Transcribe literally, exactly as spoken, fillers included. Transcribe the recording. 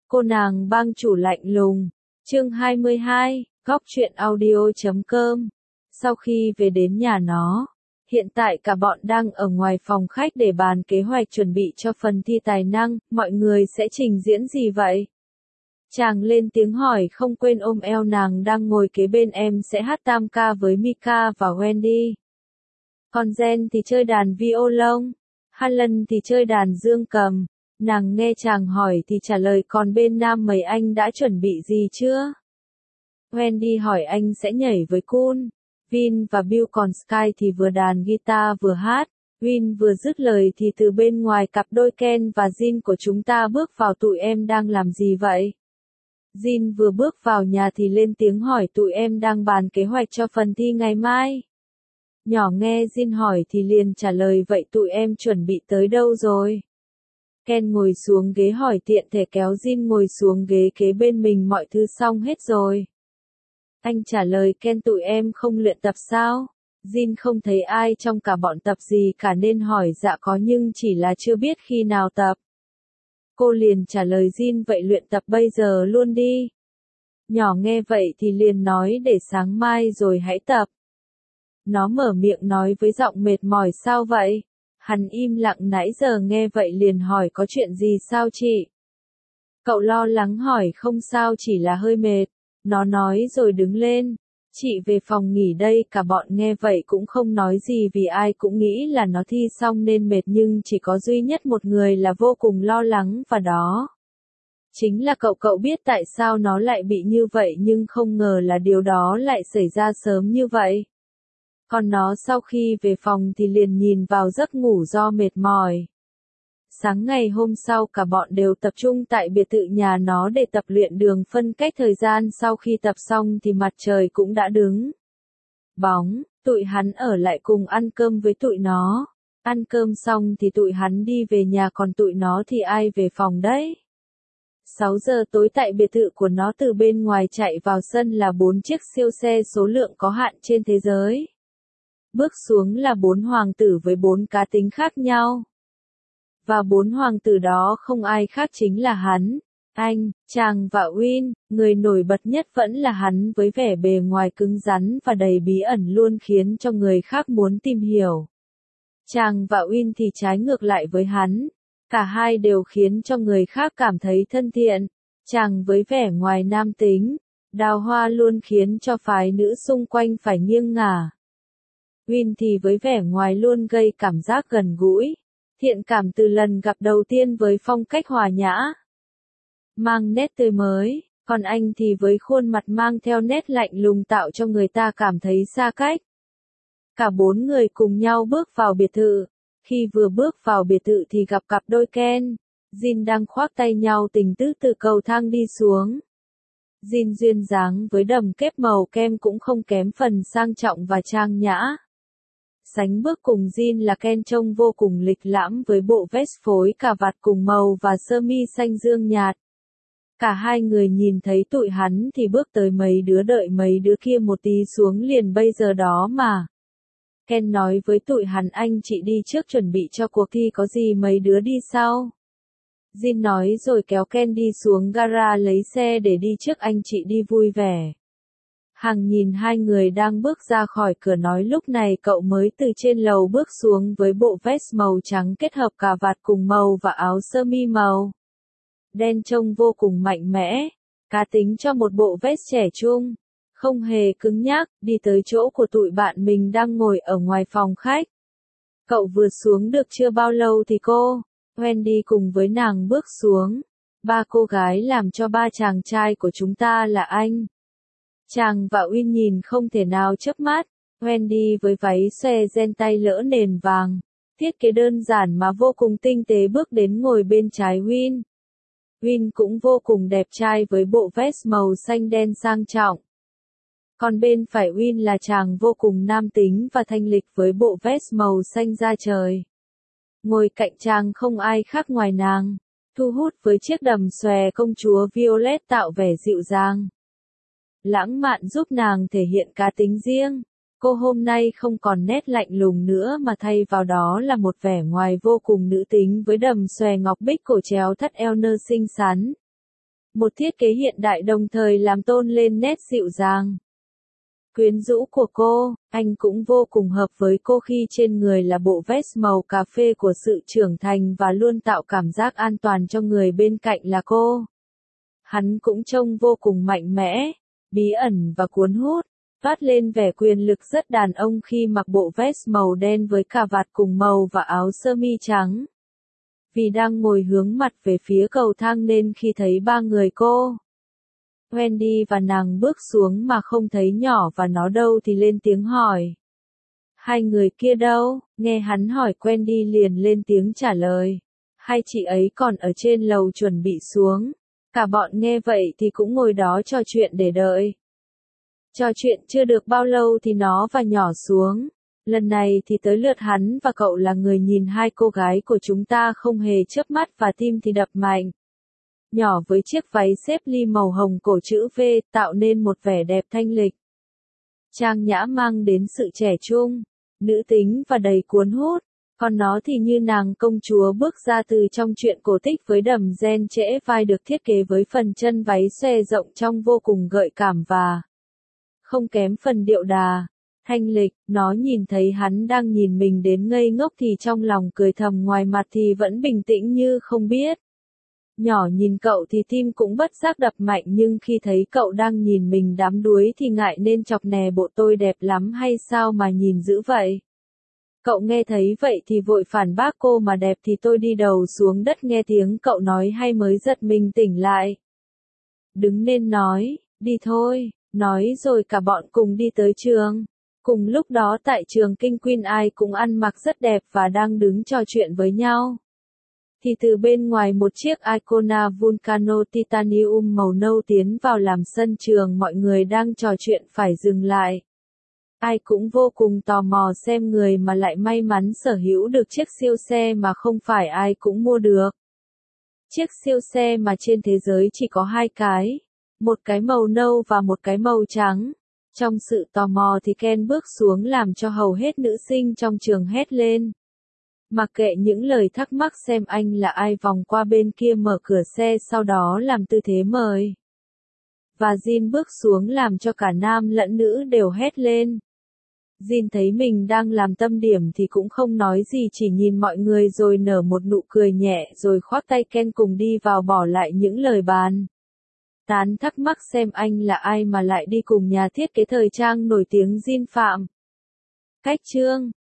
Cô nàng bang chủ lạnh lùng. Chương hai mươi hai, góc truyện audio chấm com. Sau khi về đến nhà nó, hiện tại cả bọn đang ở ngoài phòng khách để bàn kế hoạch chuẩn bị cho phần thi tài năng, mọi người sẽ trình diễn gì vậy? Chàng lên tiếng hỏi không quên ôm eo nàng đang ngồi kế bên em sẽ hát tam ca với Mika và Wendy. Còn Jen thì chơi đàn violon, Helen thì chơi đàn dương cầm. Nàng nghe chàng hỏi thì trả lời còn bên nam mấy anh đã chuẩn bị gì chưa? Wendy hỏi anh sẽ nhảy với Cool, Vin và Bill còn Sky thì vừa đàn guitar vừa hát. Vin vừa dứt lời thì từ bên ngoài cặp đôi Ken và Jin của chúng ta bước vào tụi em đang làm gì vậy? Jin vừa bước vào nhà thì lên tiếng hỏi tụi em đang bàn kế hoạch cho phần thi ngày mai. Nhỏ nghe Jin hỏi thì liền trả lời vậy tụi em chuẩn bị tới đâu rồi? Ken ngồi xuống ghế hỏi tiện thể kéo Jin ngồi xuống ghế kế bên mình mọi thứ xong hết rồi. Anh trả lời Ken tụi em không luyện tập sao? Jin không thấy ai trong cả bọn tập gì cả nên hỏi dạ có nhưng chỉ là chưa biết khi nào tập. Cô liền trả lời Jin vậy luyện tập bây giờ luôn đi. Nhỏ nghe vậy thì liền nói để sáng mai rồi hãy tập. Nó mở miệng nói với giọng mệt mỏi sao vậy? Hắn im lặng nãy giờ nghe vậy liền hỏi có chuyện gì sao chị? Cậu lo lắng hỏi không sao chỉ là hơi mệt. Nó nói rồi đứng lên. Chị về phòng nghỉ đây cả bọn nghe vậy cũng không nói gì vì ai cũng nghĩ là nó thi xong nên mệt nhưng chỉ có duy nhất một người là vô cùng lo lắng và đó. Chính là cậu cậu biết tại sao nó lại bị như vậy nhưng không ngờ là điều đó lại xảy ra sớm như vậy. Còn nó sau khi về phòng thì liền nhìn vào giấc ngủ do mệt mỏi. Sáng ngày hôm sau cả bọn đều tập trung tại biệt thự nhà nó để tập luyện đường phân cách thời gian sau khi tập xong thì mặt trời cũng đã đứng bóng, tụi hắn ở lại cùng ăn cơm với tụi nó. Ăn cơm xong thì tụi hắn đi về nhà còn tụi nó thì ai về phòng đấy. sáu giờ tối tại biệt thự của nó từ bên ngoài chạy vào sân là bốn chiếc siêu xe số lượng có hạn trên thế giới. Bước xuống là bốn hoàng tử với bốn cá tính khác nhau. Và bốn hoàng tử đó không ai khác chính là hắn, anh, chàng và Win, người nổi bật nhất vẫn là hắn với vẻ bề ngoài cứng rắn và đầy bí ẩn luôn khiến cho người khác muốn tìm hiểu. Chàng và Win thì trái ngược lại với hắn, cả hai đều khiến cho người khác cảm thấy thân thiện, chàng với vẻ ngoài nam tính, đào hoa luôn khiến cho phái nữ xung quanh phải nghiêng ngả. Win thì với vẻ ngoài luôn gây cảm giác gần gũi, thiện cảm từ lần gặp đầu tiên với phong cách hòa nhã, mang nét tươi mới, còn anh thì với khuôn mặt mang theo nét lạnh lùng tạo cho người ta cảm thấy xa cách. Cả bốn người cùng nhau bước vào biệt thự, khi vừa bước vào biệt thự thì gặp cặp đôi Ken, Jin đang khoác tay nhau tình tứ từ cầu thang đi xuống. Jin duyên dáng với đầm kép màu kem cũng không kém phần sang trọng và trang nhã. Sánh bước cùng Jin là Ken trông vô cùng lịch lãm với bộ vest phối cà vạt cùng màu và sơ mi xanh dương nhạt. Cả hai người nhìn thấy tụi hắn thì bước tới mấy đứa đợi mấy đứa kia một tí xuống liền bây giờ đó mà. Ken nói với tụi hắn anh chị đi trước chuẩn bị cho cuộc thi có gì mấy đứa đi sau. Jin nói rồi kéo Ken đi xuống gara lấy xe để đi trước anh chị đi vui vẻ. Hằng nhìn hai người đang bước ra khỏi cửa nói lúc này cậu mới từ trên lầu bước xuống với bộ vest màu trắng kết hợp cà vạt cùng màu và áo sơ mi màu đen trông vô cùng mạnh mẽ, cá tính cho một bộ vest trẻ trung, không hề cứng nhắc, đi tới chỗ của tụi bạn mình đang ngồi ở ngoài phòng khách. Cậu vừa xuống được chưa bao lâu thì cô, Wendy cùng với nàng bước xuống. Ba cô gái làm cho ba chàng trai của chúng ta là anh. Chàng và Win nhìn không thể nào chớp mắt, Wendy với váy xòe ren tay lỡ nền vàng, thiết kế đơn giản mà vô cùng tinh tế bước đến ngồi bên trái Win. Win cũng vô cùng đẹp trai với bộ vest màu xanh đen sang trọng. Còn bên phải Win là chàng vô cùng nam tính và thanh lịch với bộ vest màu xanh da trời. Ngồi cạnh chàng không ai khác ngoài nàng, thu hút với chiếc đầm xòe công chúa Violet tạo vẻ dịu dàng, lãng mạn giúp nàng thể hiện cá tính riêng. Cô hôm nay không còn nét lạnh lùng nữa mà thay vào đó là một vẻ ngoài vô cùng nữ tính với đầm xòe ngọc bích cổ chéo thắt eo nơ xinh xắn. Một thiết kế hiện đại đồng thời làm tôn lên nét dịu dàng, quyến rũ của cô. Anh cũng vô cùng hợp với cô khi trên người là bộ vest màu cà phê của sự trưởng thành và luôn tạo cảm giác an toàn cho người bên cạnh là cô. Hắn cũng trông vô cùng mạnh mẽ, bí ẩn và cuốn hút, toát lên vẻ quyền lực rất đàn ông khi mặc bộ vest màu đen với cà vạt cùng màu và áo sơ mi trắng. Vì đang ngồi hướng mặt về phía cầu thang nên khi thấy ba người cô, Wendy và nàng bước xuống mà không thấy nhỏ và nó đâu thì lên tiếng hỏi. Hai người kia đâu? Nghe hắn hỏi Wendy liền lên tiếng trả lời. Hai chị ấy còn ở trên lầu chuẩn bị xuống. Cả bọn nghe vậy thì cũng ngồi đó trò chuyện để đợi. Trò chuyện chưa được bao lâu thì nó và nhỏ xuống. Lần này thì tới lượt hắn và cậu là người nhìn hai cô gái của chúng ta không hề chớp mắt và tim thì đập mạnh. Nhỏ với chiếc váy xếp ly màu hồng cổ chữ V tạo nên một vẻ đẹp thanh lịch. Trang nhã mang đến sự trẻ trung, nữ tính và đầy cuốn hút. Còn nó thì như nàng công chúa bước ra từ trong truyện cổ tích với đầm ren trễ vai được thiết kế với phần chân váy xòe rộng trong vô cùng gợi cảm và không kém phần điệu đà, thanh lịch. Nó nhìn thấy hắn đang nhìn mình đến ngây ngốc thì trong lòng cười thầm, ngoài mặt thì vẫn bình tĩnh như không biết. Nhỏ nhìn cậu thì tim cũng bất giác đập mạnh, nhưng khi thấy cậu đang nhìn mình đắm đuối thì ngại nên chọc nè, bộ tôi đẹp lắm hay sao mà nhìn dữ vậy? Cậu nghe thấy vậy thì vội phản bác cô, mà đẹp thì tôi đi đầu xuống đất nghe tiếng cậu nói hay mới giật mình tỉnh lại. Đứng nên nói, đi thôi, nói rồi cả bọn cùng đi tới trường. Cùng lúc đó tại trường Kinh Quyên ai cũng ăn mặc rất đẹp và đang đứng trò chuyện với nhau. Thì từ bên ngoài một chiếc Icona Vulcano Titanium màu nâu tiến vào làm sân trường, mọi người đang trò chuyện phải dừng lại. Ai cũng vô cùng tò mò xem người mà lại may mắn sở hữu được chiếc siêu xe mà không phải ai cũng mua được. Chiếc siêu xe mà trên thế giới chỉ có hai cái, một cái màu nâu và một cái màu trắng. Trong sự tò mò thì Ken bước xuống làm cho hầu hết nữ sinh trong trường hét lên. Mặc kệ những lời thắc mắc xem anh là ai, vòng qua bên kia mở cửa xe sau đó làm tư thế mời. Và Jin bước xuống làm cho cả nam lẫn nữ đều hét lên. Jin thấy mình đang làm tâm điểm thì cũng không nói gì, chỉ nhìn mọi người rồi nở một nụ cười nhẹ rồi khoác tay Ken cùng đi vào, bỏ lại những lời bàn tán thắc mắc xem anh là ai mà lại đi cùng nhà thiết kế thời trang nổi tiếng Jin Phạm. Cách chương